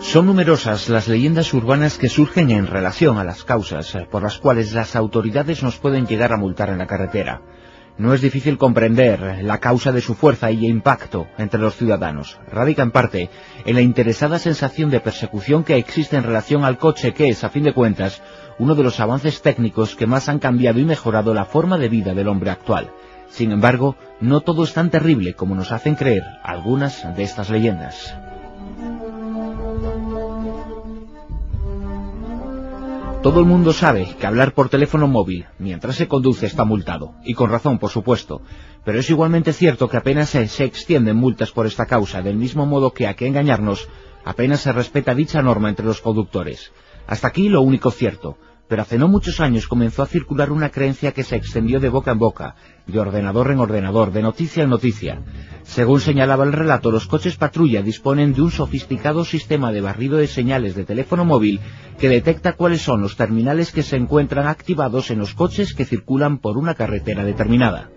Son numerosas las leyendas urbanas que surgen en relación a las causas por las cuales las autoridades nos pueden llegar a multar en la carretera. No es difícil comprender la causa de su fuerza y impacto entre los ciudadanos. Radica en parte en la interesada sensación de persecución que existe en relación al coche, que es, a fin de cuentas, uno de los avances técnicos que más han cambiado y mejorado la forma de vida del hombre actual. Sin embargo, no todo es tan terrible como nos hacen creer algunas de estas leyendas. Todo el mundo sabe que hablar por teléfono móvil mientras se conduce está multado, y con razón, por supuesto, pero es igualmente cierto que apenas se extienden multas por esta causa, del mismo modo que, a qué engañarnos, apenas se respeta dicha norma entre los conductores. Hasta aquí lo único cierto, pero hace no muchos años comenzó a circular una creencia que se extendió de boca en boca, de ordenador en ordenador, de noticia en noticia. Según señalaba el relato, los coches patrulla disponen de un sofisticado sistema de barrido de señales de teléfono móvil que detecta cuáles son los terminales que se encuentran activados en los coches que circulan por una carretera determinada.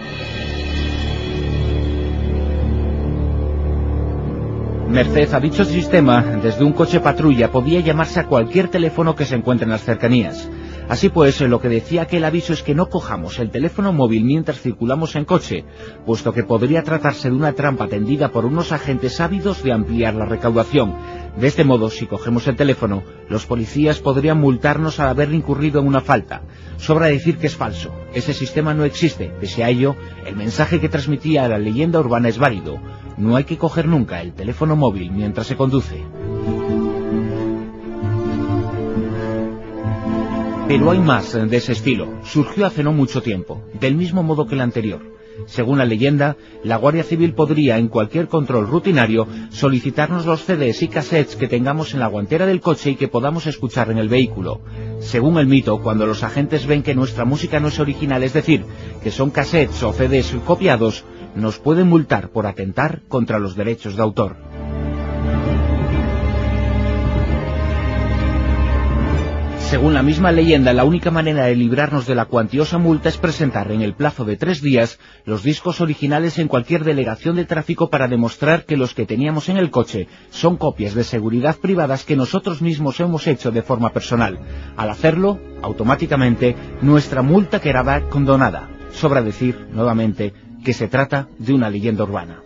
Merced a dicho sistema, desde un coche patrulla podía llamarse a cualquier teléfono que se encuentre en las cercanías. Así pues, lo que decía aquel aviso es que no cojamos el teléfono móvil mientras circulamos en coche, puesto que podría tratarse de una trampa tendida por unos agentes ávidos de ampliar la recaudación. De este modo, si cogemos el teléfono, los policías podrían multarnos al haber incurrido en una falta. Sobra decir que es falso. Ese sistema no existe. Pese a ello, el mensaje que transmitía la leyenda urbana es válido. No hay que coger nunca el teléfono móvil mientras se conduce. Pero hay más de ese estilo. Surgió hace no mucho tiempo, del mismo modo que el anterior. Según la leyenda, la Guardia Civil podría, en cualquier control rutinario, solicitarnos los CDs y cassettes que tengamos en la guantera del coche y que podamos escuchar en el vehículo. Según el mito, cuando los agentes ven que nuestra música no es original, es decir, que son cassettes o CDs copiados, nos pueden multar por atentar contra los derechos de autor. Según la misma leyenda, la única manera de librarnos de la cuantiosa multa es presentar en el plazo de 3 días los discos originales en cualquier delegación de tráfico para demostrar que los que teníamos en el coche son copias de seguridad privadas que nosotros mismos hemos hecho de forma personal. Al hacerlo, automáticamente, nuestra multa quedaba condonada. Sobra decir, nuevamente, que se trata de una leyenda urbana.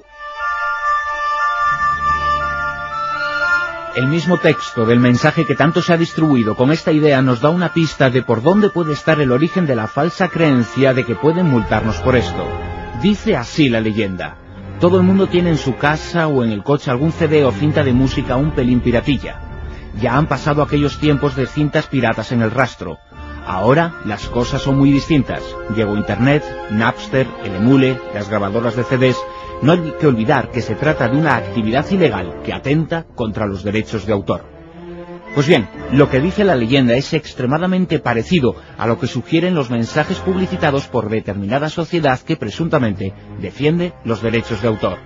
El mismo texto del mensaje que tanto se ha distribuido con esta idea nos da una pista de por dónde puede estar el origen de la falsa creencia de que pueden multarnos por esto. Dice así la leyenda: todo el mundo tiene en su casa o en el coche algún CD o cinta de música un pelín piratilla. Ya han pasado aquellos tiempos de cintas piratas en el rastro. Ahora las cosas son muy distintas. Llegó Internet, Napster, el emule, las grabadoras de CDs. No hay que olvidar que se trata de una actividad ilegal que atenta contra los derechos de autor. Pues bien, lo que dice la leyenda es extremadamente parecido a lo que sugieren los mensajes publicitados por determinada sociedad que presuntamente defiende los derechos de autor.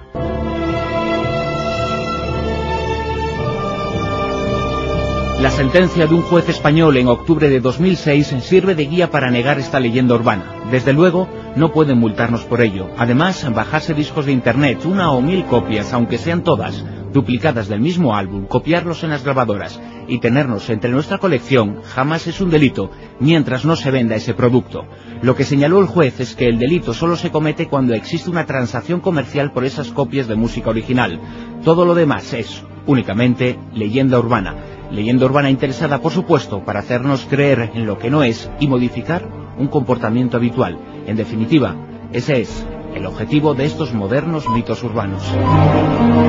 La sentencia de un juez español en octubre de 2006 sirve de guía para negar esta leyenda urbana. Desde luego, no pueden multarnos por ello. Además, bajarse discos de Internet, 1 o 1000 copias, aunque sean todas duplicadas del mismo álbum, copiarlos en las grabadoras y tenernos entre nuestra colección, jamás es un delito, mientras no se venda ese producto. Lo que señaló el juez es que el delito solo se comete cuando existe una transacción comercial por esas copias de música original. Todo lo demás es, únicamente, leyenda urbana. Leyenda urbana interesada, por supuesto, para hacernos creer en lo que no es y modificar un comportamiento habitual. En definitiva, ese es el objetivo de estos modernos mitos urbanos.